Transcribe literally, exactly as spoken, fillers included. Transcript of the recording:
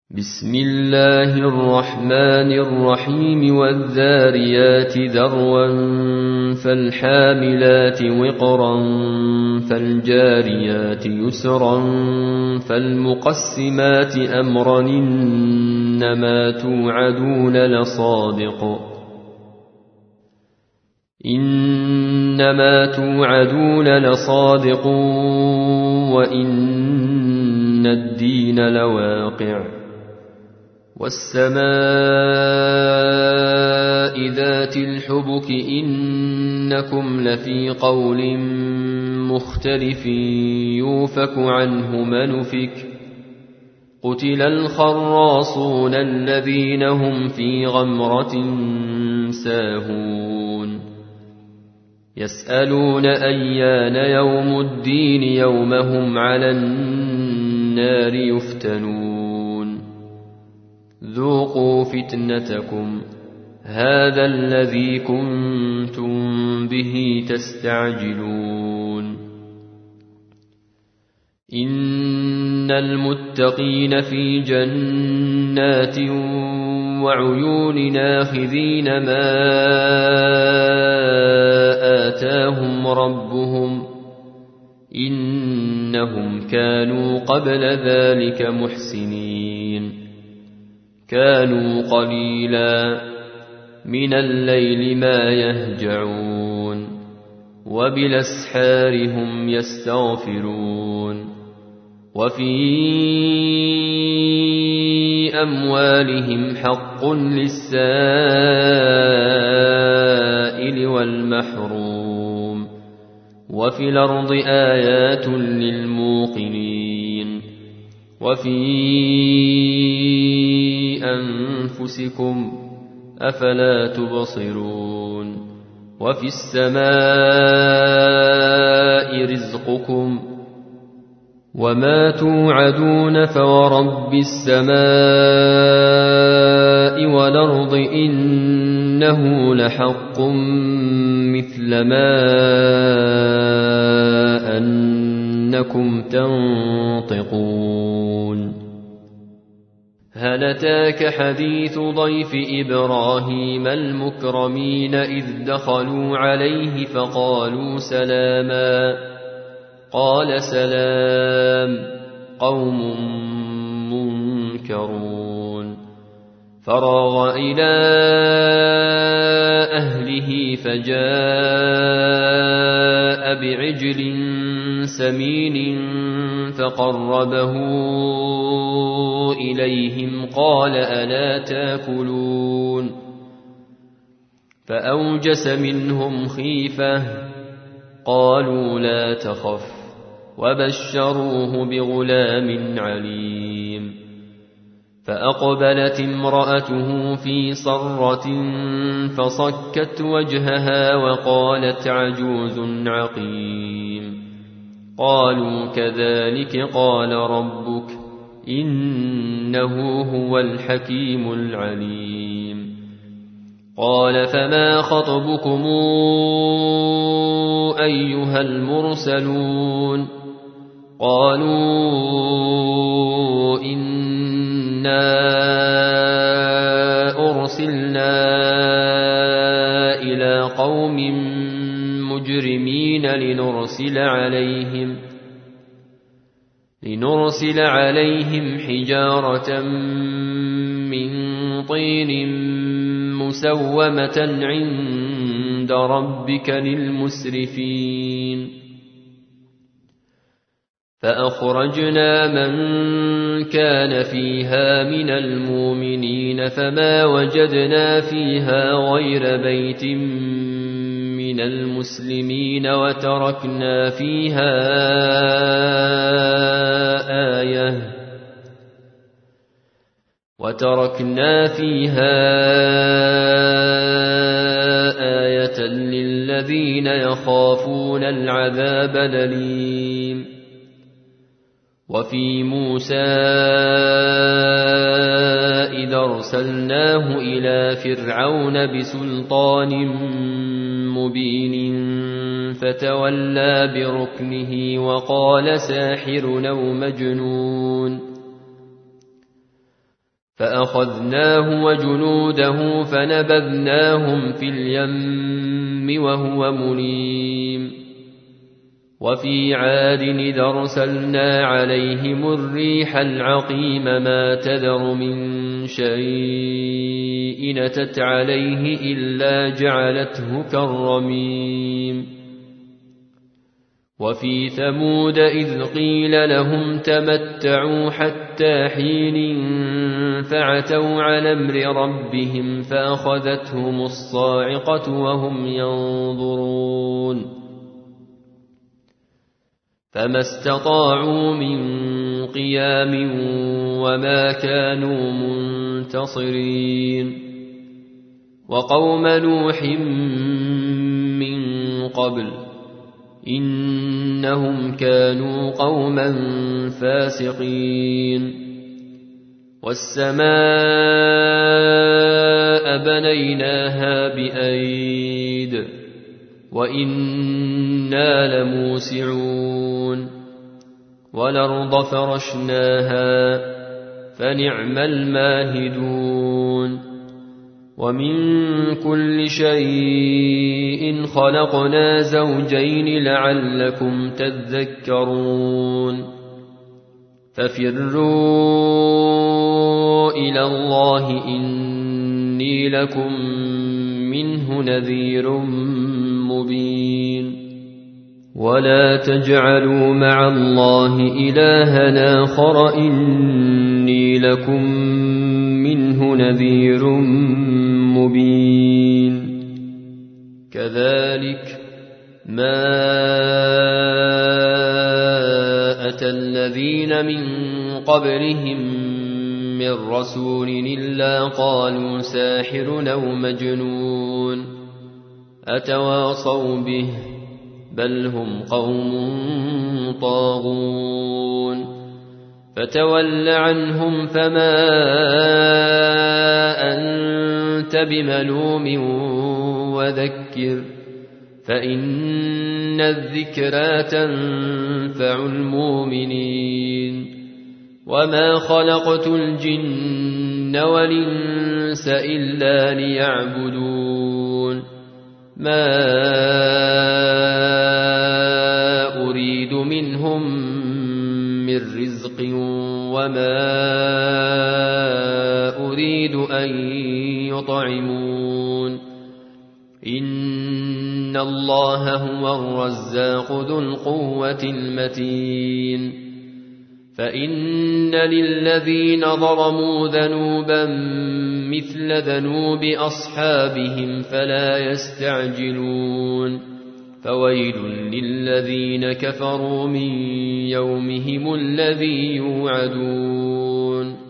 بسم الله الرحمن الرحيم والذاريات ذروا فالحاملات وقرا فالجاريات يسرا فالمقسمات أمرا إنما توعدون لصادق إنما توعدون لصادق وإن الدين لواقع والسماء ذات الحبك إنكم لفي قول مختلف يوفك عنه من أفك قتل الخراصون الذين هم في غمرة ساهون يسألون أيان يوم الدين يوم هم على النار يفتنون ذوقوا فتنتكم هذا الذي كنتم به تستعجلون إن المتقين في جنات وعيون آخذين ما آتاهم ربهم إنهم كانوا قبل ذلك محسنين كانوا قليلا من الليل ما يهجعون وبالأسحار هم يستغفرون وفي أموالهم حق للسائل والمحروم وفي الأرض آيات للموقنين وفي أنفسكم أفلا تبصرون وفي السماء رزقكم وما توعدون فورب السماء والأرض إنه لحق مثل ما أنكم تنطقون هل أتاك حديث ضيف إبراهيم المكرمين إذ دخلوا عليه فقالوا سلاما قال سلام قوم منكرون فراغ إلى أهله فجاء بعجل سمين فقربه إليهم قال ألا تاكلون فأوجس منهم خيفة قالوا لا تخف وبشروه بغلام عليم فأقبلت امرأته في صرة فصكت وجهها وقالت عجوز عقيم قالوا كذلك قال ربك إنه هو الحكيم العليم قال فما خطبكم أيها المرسلون قالوا إنا أرسلنا إلى قوم مجرمين لنرسل عليهم لنرسل عليهم حجارة من طين مسومة عند ربك للمسرفين فأخرجنا من كان فيها من المؤمنين فما وجدنا فيها غير بيت من المسلمين وتركنا فيها آية وتركنا فيها آية للذين يخافون العذاب الأليم وفي موسى إذ أرسلناه إلى فرعون بسلطان مبين فتولى بركنه وقال ساحر أو مجنون فأخذناه وجنوده فنبذناهم في اليم وهو مليم وفي عاد إذ أرسلنا عليهم الريح العقيم ما تذر من شيء أتت عليه إلا جعلته كالرميم وفي ثمود إذ قيل لهم تمتعوا حتى حين فعتوا على أمر ربهم فأخذتهم الصاعقة وهم ينظرون فما استطاعوا من قيام وما كانوا منتصرين وقوم نوح من قبل إنهم كانوا قوما فاسقين والسماء بنيناها بأيد وإنا لموسعون والأرض فرشناها فنعم الماهدون ومن كل شيء خلقنا زوجين لعلكم تذكرون ففروا إلى الله إني لكم منه نذير مبين ولا تجعلوا مع الله إلها آخر إني لكم منه نذير مبين كذلك ما أتى الذين من قبلهم من رسول إلا قالوا ساحر أو مجنون أتواصوا به بل هم قوم طاغون فتول عنهم فما أنت بملوم وذكر فإن الذكرى تنفع المؤمنين وما خلقت الجن والإنس إلا ليعبدون ما أريد منهم من رزق وما أريد أن يطعمون إن الله هو الرزاق ذو القوة المتين فإن للذين ظلموا ذنوبا مثل ذنوب أصحابهم فلا يستعجلون فويل للذين كفروا من يومهم الذي يوعدون